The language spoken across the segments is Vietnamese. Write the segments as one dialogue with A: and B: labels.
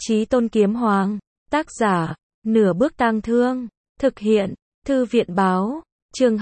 A: Chí Tôn Kiếm Hoàng, tác giả, Nửa Bước Tang Thương, thực hiện, Thư viện báo, chương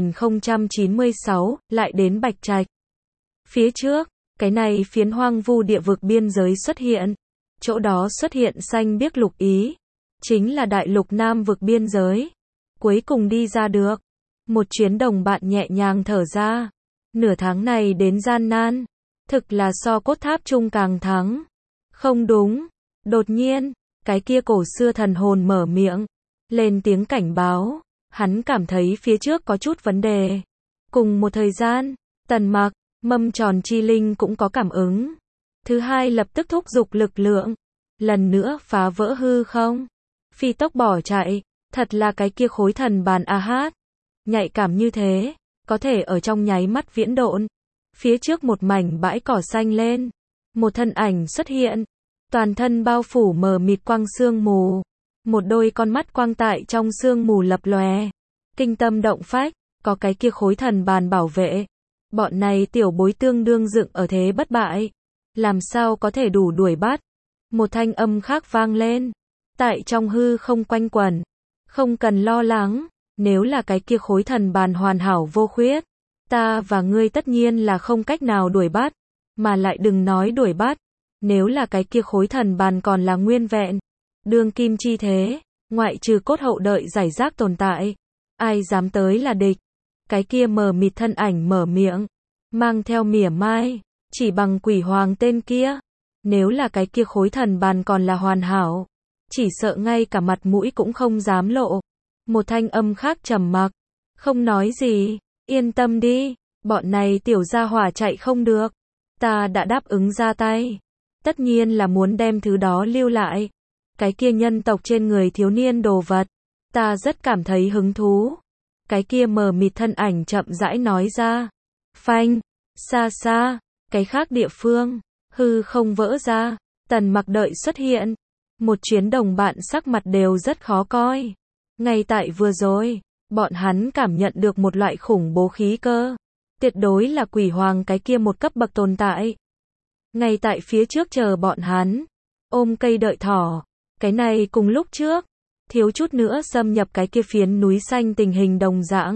A: 2096, lại đến Bạch Trạch. Phía trước, cái này phiến hoang vu địa vực biên giới xuất hiện, chỗ đó xuất hiện xanh biếc lục ý, chính là đại lục Nam vực biên giới. Cuối cùng đi ra được, một chuyến đồng bạn nhẹ nhàng thở ra, nửa tháng này đến gian nan, thực là so cốt tháp chung càng thắng. Không đúng, đột nhiên, cái kia cổ xưa thần hồn mở miệng, lên tiếng cảnh báo, hắn cảm thấy phía trước có chút vấn đề. Cùng một thời gian, Tần Mặc, Mâm Tròn Chi Linh cũng có cảm ứng. Thứ hai lập tức thúc giục lực lượng, lần nữa phá vỡ hư không, phi tốc bỏ chạy, thật là cái kia khối thần bàn a hát, nhạy cảm như thế, có thể ở trong nháy mắt viễn độn. Phía trước một mảnh bãi cỏ xanh lên, một thân ảnh xuất hiện, toàn thân bao phủ mờ mịt quang sương mù, một đôi con mắt quang tại trong sương mù lập lòe, kinh tâm động phách, có cái kia khối thần bàn bảo vệ. Bọn này tiểu bối tương đương dựng ở thế bất bại, làm sao có thể đủ đuổi bắt. Một thanh âm khác vang lên, tại trong hư không quanh quẩn, không cần lo lắng, nếu là cái kia khối thần bàn hoàn hảo vô khuyết, ta và ngươi tất nhiên là không cách nào đuổi bắt, mà lại đừng nói đuổi bắt, nếu là cái kia khối thần bàn còn là nguyên vẹn, đương kim chi thế, ngoại trừ cốt hậu đợi giải rác tồn tại, ai dám tới là địch. Cái kia mờ mịt thân ảnh mở miệng, mang theo mỉa mai, chỉ bằng quỷ hoàng tên kia, nếu là cái kia khối thần bàn còn là hoàn hảo, chỉ sợ ngay cả mặt mũi cũng không dám lộ. Một thanh âm khác trầm mặc, không nói gì, yên tâm đi, bọn này tiểu gia hỏa chạy không được, ta đã đáp ứng ra tay, tất nhiên là muốn đem thứ đó lưu lại. Cái kia nhân tộc trên người thiếu niên đồ vật, ta rất cảm thấy hứng thú. Cái kia mờ mịt thân ảnh chậm rãi nói ra. Phanh, xa xa, cái khác địa phương, hư không vỡ ra, Tần Mặc đợi xuất hiện. Một chuyến đồng bạn sắc mặt đều rất khó coi. Ngay tại vừa rồi, bọn hắn cảm nhận được một loại khủng bố khí cơ. Tuyệt đối là quỷ hoàng cái kia một cấp bậc tồn tại. Ngay tại phía trước chờ bọn hắn, ôm cây đợi thỏ. Cái này cùng lúc trước, thiếu chút nữa xâm nhập cái kia phiến núi xanh tình hình đồng dạng.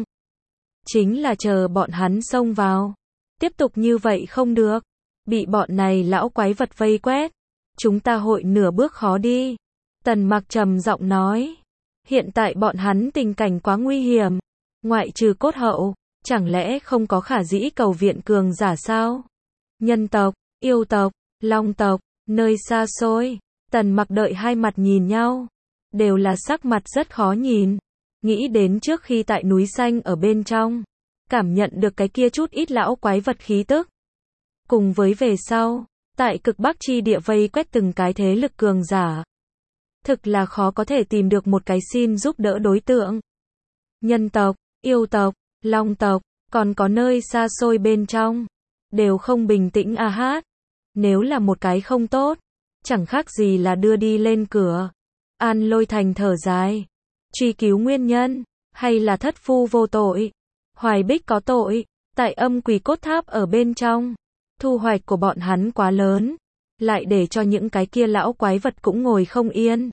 A: Chính là chờ bọn hắn xông vào. Tiếp tục như vậy không được. Bị bọn này lão quái vật vây quét. Chúng ta hội nửa bước khó đi. Tần Mặc trầm giọng nói. Hiện tại bọn hắn tình cảnh quá nguy hiểm. Ngoại trừ cốt hậu, chẳng lẽ không có khả dĩ cầu viện cường giả sao? Nhân tộc, yêu tộc, long tộc, nơi xa xôi. Tần Mặc đợi hai mặt nhìn nhau. Đều là sắc mặt rất khó nhìn. Nghĩ đến trước khi tại núi xanh ở bên trong, cảm nhận được cái kia chút ít lão quái vật khí tức. Cùng với về sau, tại cực bắc chi địa vây quét từng cái thế lực cường giả. Thực là khó có thể tìm được một cái xin giúp đỡ đối tượng. Nhân tộc, yêu tộc, long tộc, còn có nơi xa xôi bên trong, đều không bình tĩnh a hát. Nếu là một cái không tốt, chẳng khác gì là đưa đi lên cửa. An Lôi Thành thở dài, truy cứu nguyên nhân, hay là thất phu vô tội, Hoài Bích có tội, tại âm quỷ cốt tháp ở bên trong, thu hoạch của bọn hắn quá lớn, lại để cho những cái kia lão quái vật cũng ngồi không yên.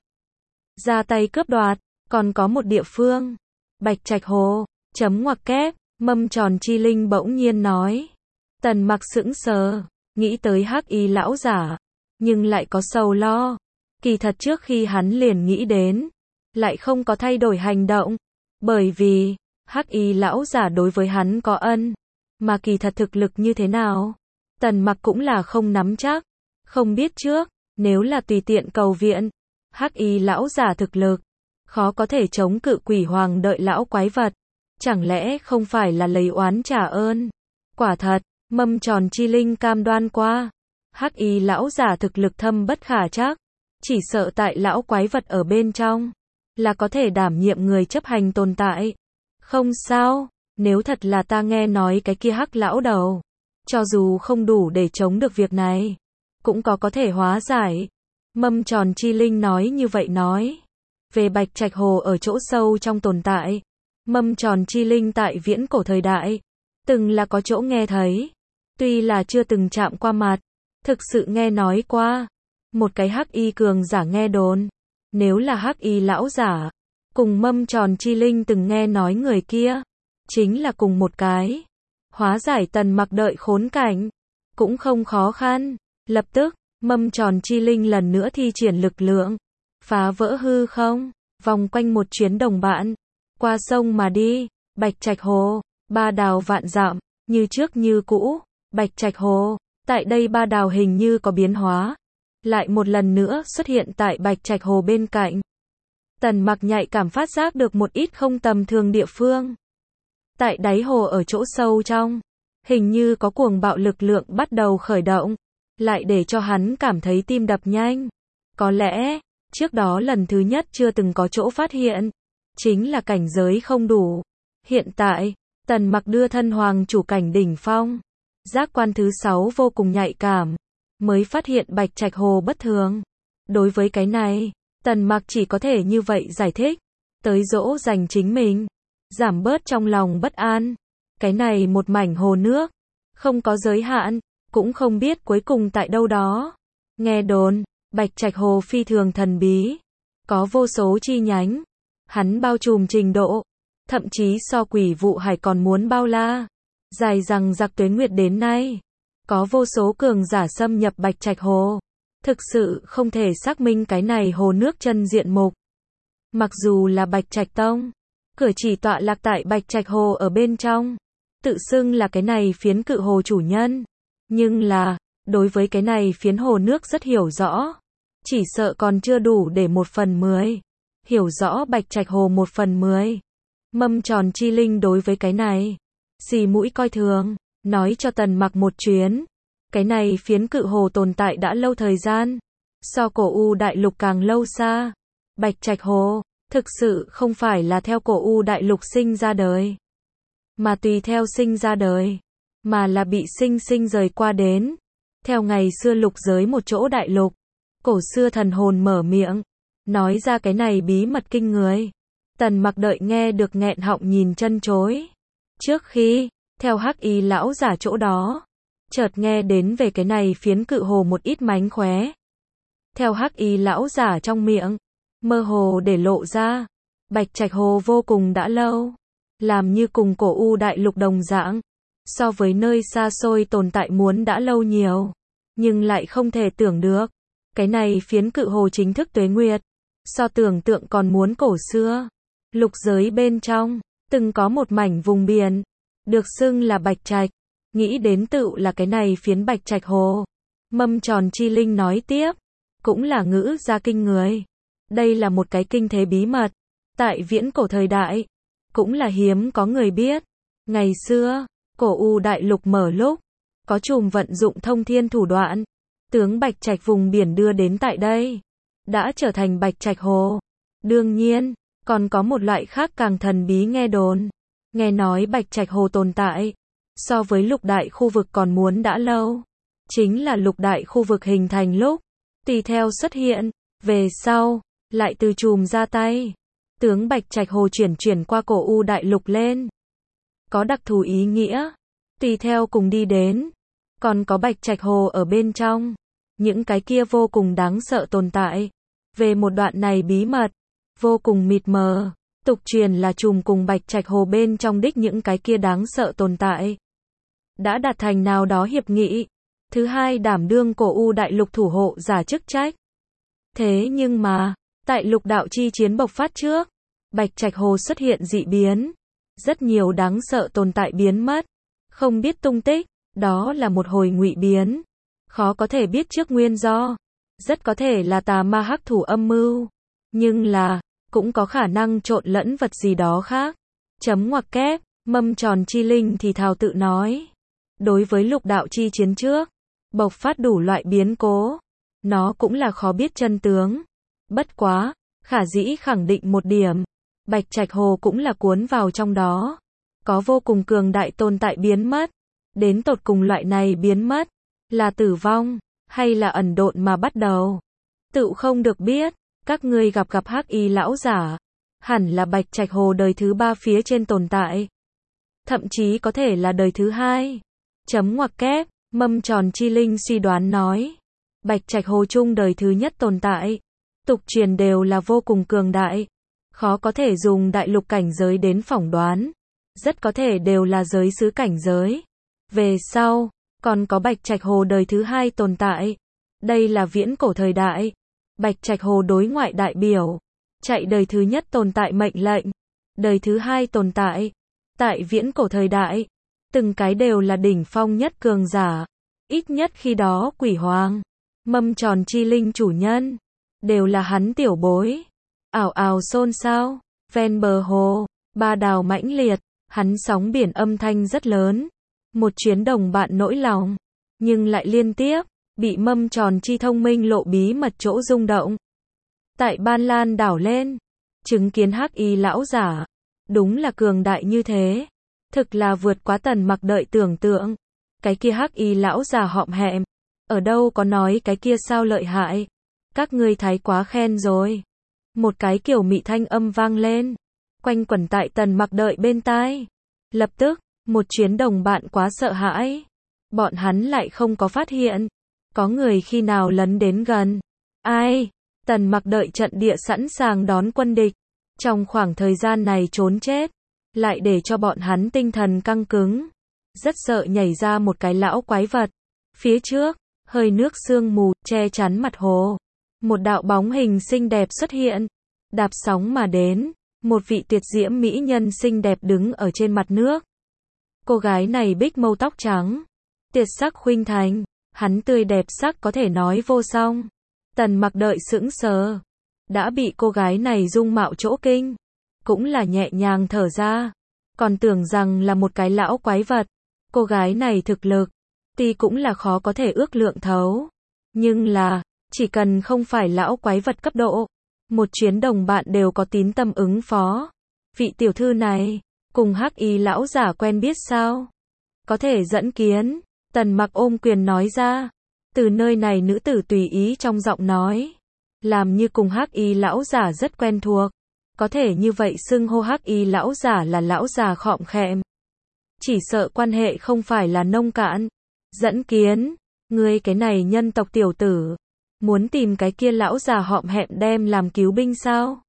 A: Ra tay cướp đoạt, còn có một địa phương, Bạch Trạch Hồ, chấm ngoặc kép, Mâm Tròn Chi Linh bỗng nhiên nói. Tần Mặc sững sờ, nghĩ tới Hắc Y lão giả, nhưng lại có sầu lo. Kỳ thật trước khi hắn liền nghĩ đến, lại không có thay đổi hành động, bởi vì, Hắc Y lão giả đối với hắn có ân, mà kỳ thật thực lực như thế nào, Tần Mặc cũng là không nắm chắc, không biết trước, nếu là tùy tiện cầu viện, Hắc Y lão giả thực lực, khó có thể chống cự quỷ hoàng đợi lão quái vật, chẳng lẽ không phải là lấy oán trả ơn. Quả thật, Mâm Tròn Chi Linh cam đoan qua, Hắc Y lão giả thực lực thâm bất khả trắc. Chỉ sợ tại lão quái vật ở bên trong, là có thể đảm nhiệm người chấp hành tồn tại. Không sao, nếu thật là ta nghe nói cái kia Hắc lão đầu, cho dù không đủ để chống được việc này, cũng có thể hóa giải. Mâm Tròn Chi Linh nói như vậy nói. Về Bạch Trạch Hồ ở chỗ sâu trong tồn tại, Mâm Tròn Chi Linh tại viễn cổ thời đại, từng là có chỗ nghe thấy, tuy là chưa từng chạm qua mặt, thực sự nghe nói qua. một cái hắc y cường giả nghe đồn. Nếu là hắc y lão giả, cùng Mâm Tròn Chi Linh từng nghe nói người kia, chính là cùng một cái. Hóa giải Tần Mặc đợi khốn cảnh, cũng không khó khăn. Lập tức, Mâm Tròn Chi Linh lần nữa thi triển lực lượng, phá vỡ hư không, vòng quanh một chuyến đồng bạn, qua sông mà đi. Bạch Trạch Hồ, ba đào vạn dặm, như trước như cũ. Bạch Trạch Hồ, tại đây ba đào hình như có biến hóa, lại một lần nữa xuất hiện tại Bạch Trạch Hồ bên cạnh. Tần Mặc nhạy cảm phát giác được một ít không tầm thường địa phương. Tại đáy hồ ở chỗ sâu trong, hình như có cuồng bạo lực lượng bắt đầu khởi động, lại để cho hắn cảm thấy tim đập nhanh. Có lẽ, trước đó lần thứ nhất chưa từng có chỗ phát hiện, chính là cảnh giới không đủ. Hiện tại, Tần Mặc đưa thân hoàng chủ cảnh đỉnh phong, giác quan thứ 6 vô cùng nhạy cảm, mới phát hiện Bạch Trạch Hồ bất thường. Đối với cái này, Tần Mặc chỉ có thể như vậy giải thích, tới dỗ dành chính mình, giảm bớt trong lòng bất an. Cái này một mảnh hồ nước, không có giới hạn, cũng không biết cuối cùng tại đâu đó. Nghe đồn, Bạch Trạch Hồ phi thường thần bí, có vô số chi nhánh, hắn bao trùm trình độ, thậm chí so Quỷ Vụ Hải còn muốn bao la. Dài rằng giặc tuế nguyệt đến nay, có vô số cường giả xâm nhập Bạch Trạch Hồ. Thực sự không thể xác minh cái này hồ nước chân diện mục. Mặc dù là Bạch Trạch Tông, cửa chỉ tọa lạc tại Bạch Trạch Hồ ở bên trong, tự xưng là cái này phiến cự hồ chủ nhân. Nhưng là, đối với cái này phiến hồ nước rất hiểu rõ. Chỉ sợ còn chưa đủ để 1/10. Hiểu rõ Bạch Trạch Hồ 1/10. Mâm Tròn Chi Linh đối với cái này, xì mũi coi thường, nói cho Tần Mặc một chuyến. Cái này phiến cự hồ tồn tại đã lâu thời gian, so Cổ U Đại Lục càng lâu xa. Bạch Trạch Hồ, thực sự không phải là theo Cổ U Đại Lục sinh ra đời, mà tùy theo sinh ra đời, mà là bị sinh sinh rời qua đến. Theo ngày xưa lục giới một chỗ đại lục, cổ xưa thần hồn mở miệng, nói ra cái này bí mật kinh người. Tần Mặc đợi nghe được nghẹn họng nhìn chân chối. Trước khi, theo hắc y lão giả chỗ đó, chợt nghe đến về cái này phiến cự hồ một ít mánh khóe. Theo hắc y lão giả trong miệng, mơ hồ để lộ ra, Bạch Trạch Hồ vô cùng đã lâu, làm như cùng Cổ U Đại Lục đồng dạng, so với nơi xa xôi tồn tại muốn đã lâu nhiều, nhưng lại không thể tưởng được, cái này phiến cự hồ chính thức tuế nguyệt, so tưởng tượng còn muốn cổ xưa. Lục giới bên trong, từng có một mảnh vùng biển, được xưng là Bạch Trạch, nghĩ đến tựu là cái này phiến Bạch Trạch Hồ. Mâm Tròn Chi Linh nói tiếp, cũng là ngữ gia kinh người. Đây là một cái kinh thế bí mật, tại viễn cổ thời đại, cũng là hiếm có người biết. Ngày xưa, Cổ U Đại Lục mở lúc, có chùm vận dụng thông thiên thủ đoạn, tướng Bạch Trạch vùng biển đưa đến tại đây, đã trở thành Bạch Trạch Hồ. Đương nhiên, còn có một loại khác càng thần bí nghe đồn. Nghe nói Bạch Trạch Hồ tồn tại, so với lục đại khu vực còn muốn đã lâu. Chính là lục đại khu vực hình thành lúc, tùy theo xuất hiện, về sau, lại từ chùm ra tay. Tướng Bạch Trạch Hồ chuyển qua Cổ U Đại Lục lên. Có đặc thù ý nghĩa, tùy theo cùng đi đến. Còn có Bạch Trạch Hồ ở bên trong. Những cái kia vô cùng đáng sợ tồn tại. Về một đoạn này bí mật, vô cùng mịt mờ, tục truyền là chùm cùng Bạch Trạch Hồ bên trong đích những cái kia đáng sợ tồn tại đã đạt thành nào đó hiệp nghị. Thứ hai đảm đương Cổ U Đại Lục thủ hộ giả chức trách. Thế nhưng mà, tại lục đạo chi chiến bộc phát trước, Bạch Trạch Hồ xuất hiện dị biến. Rất nhiều đáng sợ tồn tại biến mất, không biết tung tích, đó là một hồi ngụy biến. Khó có thể biết trước nguyên do, rất có thể là tà ma hắc thủ âm mưu, nhưng là, cũng có khả năng trộn lẫn vật gì đó khác. Chấm ngoặc kép, Mâm Tròn Chi Linh thì thào tự nói. Đối với lục đạo chi chiến trước, bộc phát đủ loại biến cố, nó cũng là khó biết chân tướng. Bất quá, khả dĩ khẳng định một điểm, Bạch Trạch Hồ cũng là cuốn vào trong đó. Có vô cùng cường đại tồn tại biến mất. Đến tột cùng loại này biến mất, là tử vong, hay là ẩn độn mà bắt đầu. Tự không được biết, các ngươi gặp hắc y lão giả, hẳn là Bạch Trạch Hồ đời thứ 3 phía trên tồn tại. Thậm chí có thể là đời thứ 2. Chấm ngoặc kép, Mâm Tròn Chi Linh suy đoán nói. Bạch Trạch Hồ chung đời thứ nhất tồn tại, tục truyền đều là vô cùng cường đại, khó có thể dùng đại lục cảnh giới đến phỏng đoán, rất có thể đều là giới xứ cảnh giới. Về sau, còn có Bạch Trạch Hồ đời thứ hai tồn tại. Đây là viễn cổ thời đại. Bạch Trạch Hồ đối ngoại đại biểu, chạy đời thứ nhất tồn tại mệnh lệnh, đời thứ hai tồn tại. Tại viễn cổ thời đại, từng cái đều là đỉnh phong nhất cường giả, ít nhất khi đó Quỷ Hoàng, Mâm Tròn Chi Linh chủ nhân, đều là hắn tiểu bối. Ảo ảo xôn xao, ven bờ hồ, ba đào mãnh liệt, hắn sóng biển âm thanh rất lớn. Một chuyến đồng bạn nỗi lòng, nhưng lại liên tiếp bị Mâm Tròn Chi thông minh lộ bí mật chỗ rung động. Tại Ban Lan đảo lên, chứng kiến Hắc Y lão giả, đúng là cường đại như thế, thực là vượt quá Tần Mặc đợi tưởng tượng. Cái kia Hắc Y lão giả hõm hẹm, ở đâu có nói cái kia sao lợi hại, các ngươi thái quá khen rồi. Một cái kiểu mị thanh âm vang lên, quanh quẩn tại Tần Mặc đợi bên tai. Lập tức, một chuyến đồng bạn quá sợ hãi, bọn hắn lại không có phát hiện có người khi nào lấn đến gần. Ai? Tần Mặc đợi trận địa sẵn sàng đón quân địch, trong khoảng thời gian này trốn chết, lại để cho bọn hắn tinh thần căng cứng, rất sợ nhảy ra một cái lão quái vật. Phía trước, hơi nước sương mù che chắn mặt hồ, một đạo bóng hình xinh đẹp xuất hiện, đạp sóng mà đến, một vị tuyệt diễm mỹ nhân xinh đẹp đứng ở trên mặt nước. Cô gái này bích mâu tóc trắng, tuyệt sắc khuynh thành, hắn tươi đẹp sắc có thể nói vô song. Tần Mặc đợi sững sờ, đã bị cô gái này dung mạo chỗ kinh, cũng là nhẹ nhàng thở ra, còn tưởng rằng là một cái lão quái vật. Cô gái này thực lực, tuy cũng là khó có thể ước lượng thấu, nhưng là, chỉ cần không phải lão quái vật cấp độ, một chuyến đồng bạn đều có tín tâm ứng phó. Vị tiểu thư này, cùng Hắc Y lão giả quen biết sao? Có thể dẫn kiến. Tần Mặc ôm quyền nói ra. Từ nơi này nữ tử tùy ý trong giọng nói, làm như cùng Hắc Y lão giả rất quen thuộc. Có thể như vậy xưng hô Hắc Y lão giả là lão già khọm khẹm, chỉ sợ quan hệ không phải là nông cạn. Dẫn kiến, ngươi cái này nhân tộc tiểu tử, muốn tìm cái kia lão già họm hẹm đem làm cứu binh sao?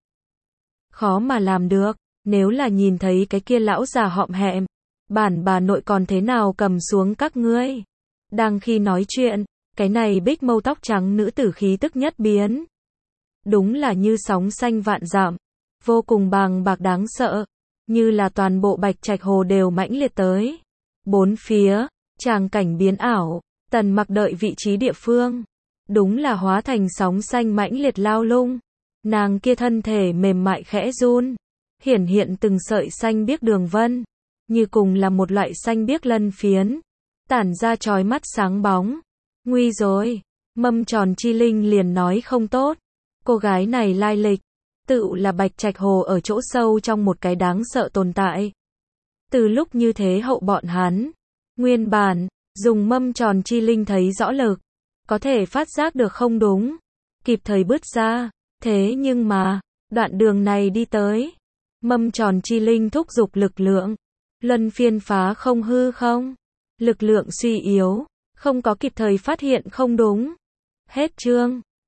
A: Khó mà làm được, nếu là nhìn thấy cái kia lão già họm hẹm, bản bà nội còn thế nào cầm xuống các ngươi. Đang khi nói chuyện, cái này bích mâu tóc trắng nữ tử khí tức nhất biến. Đúng là như sóng xanh vạn dặm, vô cùng bàng bạc đáng sợ, như là toàn bộ Bạch Trạch Hồ đều mãnh liệt tới. Bốn phía, tràng cảnh biến ảo, Tần Mặc đợi vị trí địa phương, đúng là hóa thành sóng xanh mãnh liệt lao lung. Nàng kia thân thể mềm mại khẽ run, hiển hiện từng sợi xanh biếc đường vân, như cùng là một loại xanh biếc lân phiến, tản ra chói mắt sáng bóng. Nguy rồi, Mâm Tròn Chi Linh liền nói không tốt. Cô gái này lai lịch, tự là Bạch Trạch Hồ ở chỗ sâu trong một cái đáng sợ tồn tại. Từ lúc như thế hậu bọn hắn, nguyên bản, dùng Mâm Tròn Chi Linh thấy rõ lực, có thể phát giác được không đúng, kịp thời bứt ra. Thế nhưng mà, đoạn đường này đi tới, Mâm Tròn Chi Linh thúc giục lực lượng, luân phiên phá không hư không, lực lượng suy yếu, không có kịp thời phát hiện không đúng. Hết chương.